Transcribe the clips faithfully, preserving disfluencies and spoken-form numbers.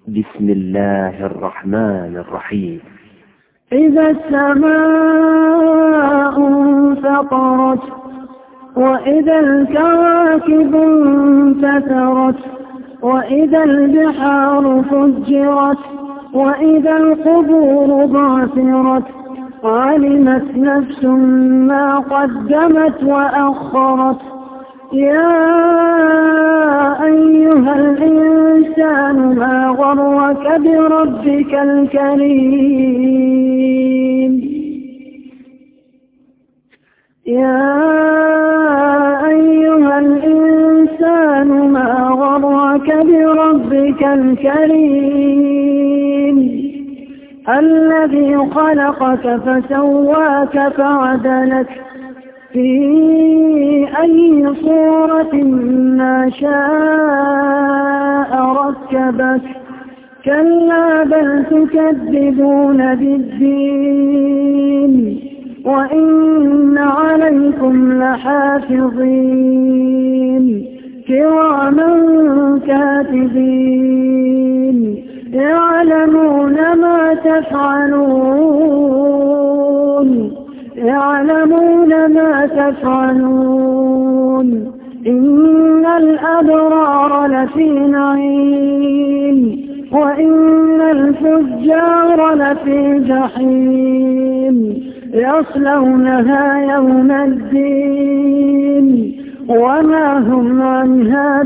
بسم الله الرحمن الرحيم. إذا السماء انفطرت وإذا الكواكب انتثرت وإذا البحار فجرت وإذا القبور بعثرت علمت نفس ما قدمت وأخرت. يا أيها الإنسان ما غرك بربك الكريم يا أيها الإنسان ما غرك بربك الكريم الذي خلقك فسواك فعدلك في أي صورة ما شاء ركبك. كلا بل تكذبون بالدين وإن عليكم لحافظين كراما كاتبين يعلمون ما تفعلون يعلمون ما تفعلون. إن الأبرار لفي نعيم وإن الفجار لفي جحيم يصلونها يوم الدين وما هم عنها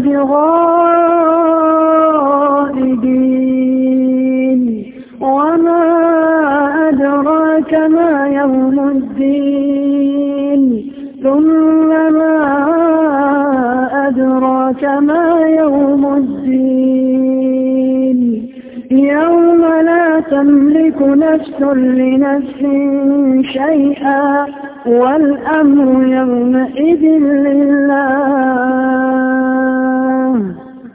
بغائبين. وما أدراك ما يوم الدين ثم ما أدراك ما يوم الدين يوم لا تملك نفس لنفس شيئا والأمر يومئذ لله.